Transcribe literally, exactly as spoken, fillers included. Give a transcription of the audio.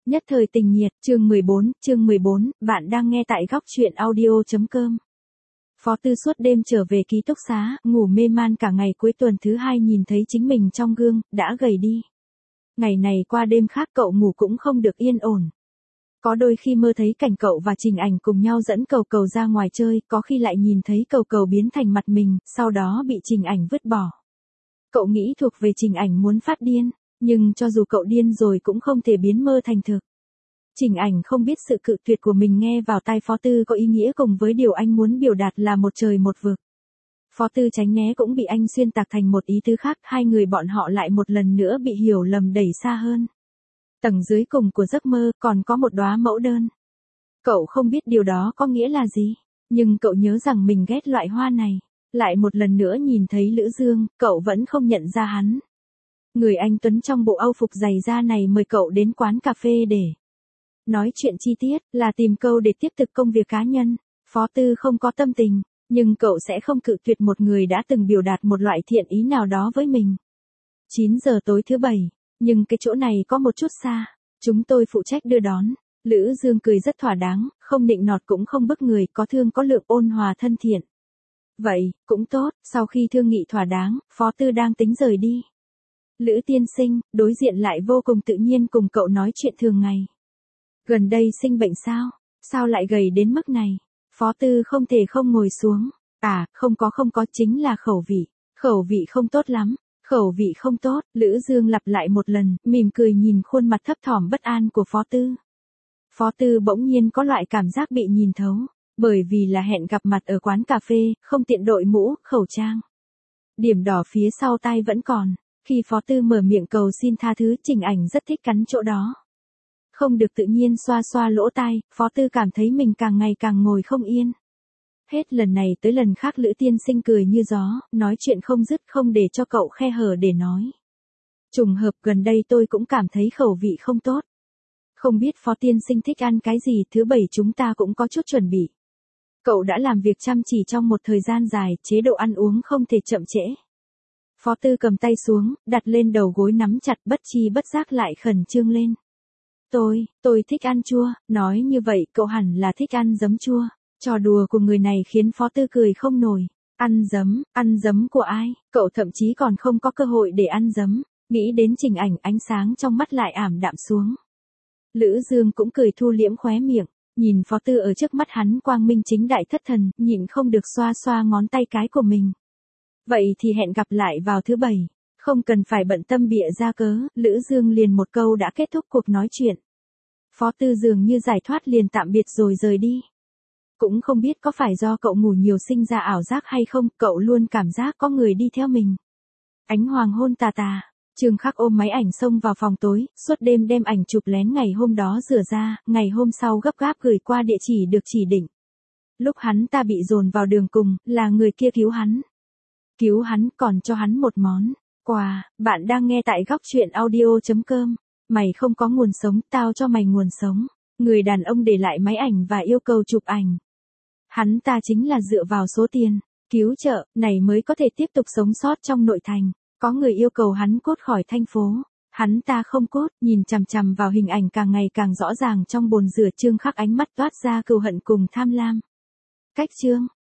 Nhất thời tình nhiệt, chương mười bốn, chương mười bốn, bạn đang nghe tại góc truyện audio.com. Phó Tư suốt đêm trở về ký túc xá, ngủ mê man cả ngày cuối tuần thứ hai nhìn thấy chính mình trong gương, đã gầy đi. Ngày này qua đêm khác cậu ngủ cũng không được yên ổn. Có đôi khi mơ thấy cảnh cậu và Trình Ảnh cùng nhau dẫn Cầu Cầu ra ngoài chơi, có khi lại nhìn thấy Cầu Cầu biến thành mặt mình, sau đó bị Trình Ảnh vứt bỏ. Cậu nghĩ thuộc về Trình Ảnh muốn phát điên, nhưng cho dù cậu điên rồi cũng không thể biến mơ thành thực. Trình Ảnh không biết sự cự tuyệt của mình nghe vào tai Phó Tư có ý nghĩa cùng với điều anh muốn biểu đạt là một trời một vực. Phó Tư tránh né cũng bị anh xuyên tạc thành một ý tứ khác, hai người bọn họ lại một lần nữa bị hiểu lầm đẩy xa hơn. Tầng dưới cùng của giấc mơ còn có một đóa mẫu đơn. Cậu không biết điều đó có nghĩa là gì, nhưng cậu nhớ rằng mình ghét loại hoa này. Lại một lần nữa nhìn thấy Lữ Dương, cậu vẫn không nhận ra hắn. Người anh Tuấn trong bộ âu phục dày da này mời cậu đến quán cà phê để nói chuyện chi tiết, là tìm câu để tiếp tục công việc cá nhân. Phó Tư không có tâm tình, nhưng cậu sẽ không cự tuyệt một người đã từng biểu đạt một loại thiện ý nào đó với mình. chín giờ tối thứ bảy, nhưng cái chỗ này có một chút xa, chúng tôi phụ trách đưa đón. Lữ Dương cười rất thỏa đáng, không nịnh nọt cũng không bức người, có thương có lượng, ôn hòa thân thiện. Vậy, cũng tốt, sau khi thương nghị thỏa đáng, Phó Tư đang tính rời đi. Lữ tiên sinh, đối diện lại vô cùng tự nhiên cùng cậu nói chuyện thường ngày. Gần đây sinh bệnh sao? Sao lại gầy đến mức này? Phó Tư không thể không ngồi xuống. À, không có không có, chính là khẩu vị. Khẩu vị không tốt lắm. Khẩu vị không tốt, Lữ Dương lặp lại một lần, mỉm cười nhìn khuôn mặt thấp thỏm bất an của Phó Tư. Phó Tư bỗng nhiên có loại cảm giác bị nhìn thấu, bởi vì là hẹn gặp mặt ở quán cà phê, không tiện đội mũ, khẩu trang. Điểm đỏ phía sau tai vẫn còn. Khi Phó Tư mở miệng cầu xin tha thứ, Trình Ảnh rất thích cắn chỗ đó. Không được tự nhiên xoa xoa lỗ tai, Phó Tư cảm thấy mình càng ngày càng ngồi không yên. Hết lần này tới lần khác Lữ tiên sinh cười như gió, nói chuyện không dứt, không để cho cậu khe hở để nói. Trùng hợp gần đây tôi cũng cảm thấy khẩu vị không tốt. Không biết Phó tiên sinh thích ăn cái gì, thứ bảy chúng ta cũng có chút chuẩn bị. Cậu đã làm việc chăm chỉ trong một thời gian dài, chế độ ăn uống không thể chậm trễ. Phó Tư cầm tay xuống, đặt lên đầu gối nắm chặt, bất chi bất giác lại khẩn trương lên. Tôi, tôi thích ăn chua, nói như vậy cậu hẳn là thích ăn giấm chua. Trò đùa của người này khiến Phó Tư cười không nổi. Ăn giấm, ăn giấm của ai, cậu thậm chí còn không có cơ hội để ăn giấm. Nghĩ đến Trình Ảnh, ánh sáng trong mắt lại ảm đạm xuống. Lữ Dương cũng cười thu liễm khóe miệng, nhìn Phó Tư ở trước mắt hắn quang minh chính đại thất thần, nhịn không được xoa xoa ngón tay cái của mình. Vậy thì hẹn gặp lại vào thứ bảy, không cần phải bận tâm bịa ra cớ, Lữ Dương liền một câu đã kết thúc cuộc nói chuyện. Phó Tư dường như giải thoát liền tạm biệt rồi rời đi. Cũng không biết có phải do cậu ngủ nhiều sinh ra ảo giác hay không, cậu luôn cảm giác có người đi theo mình. Ánh hoàng hôn tà tà, Trương Khắc ôm máy ảnh xông vào phòng tối, suốt đêm đem ảnh chụp lén ngày hôm đó rửa ra, ngày hôm sau gấp gáp gửi qua địa chỉ được chỉ định. Lúc hắn ta bị dồn vào đường cùng, là người kia cứu hắn. Cứu hắn còn cho hắn một món quà. Bạn đang nghe tại góc truyện audio.com. Mày không có nguồn sống, tao cho mày nguồn sống. Người đàn ông để lại máy ảnh và yêu cầu chụp ảnh. Hắn ta chính là dựa vào số tiền cứu trợ này mới có thể tiếp tục sống sót trong nội thành. Có người yêu cầu hắn cốt khỏi thành phố. Hắn ta không cốt, nhìn chằm chằm vào hình ảnh càng ngày càng rõ ràng trong bồn rửa. Trương Khắc ánh mắt toát ra cừu hận cùng tham lam. Cách chương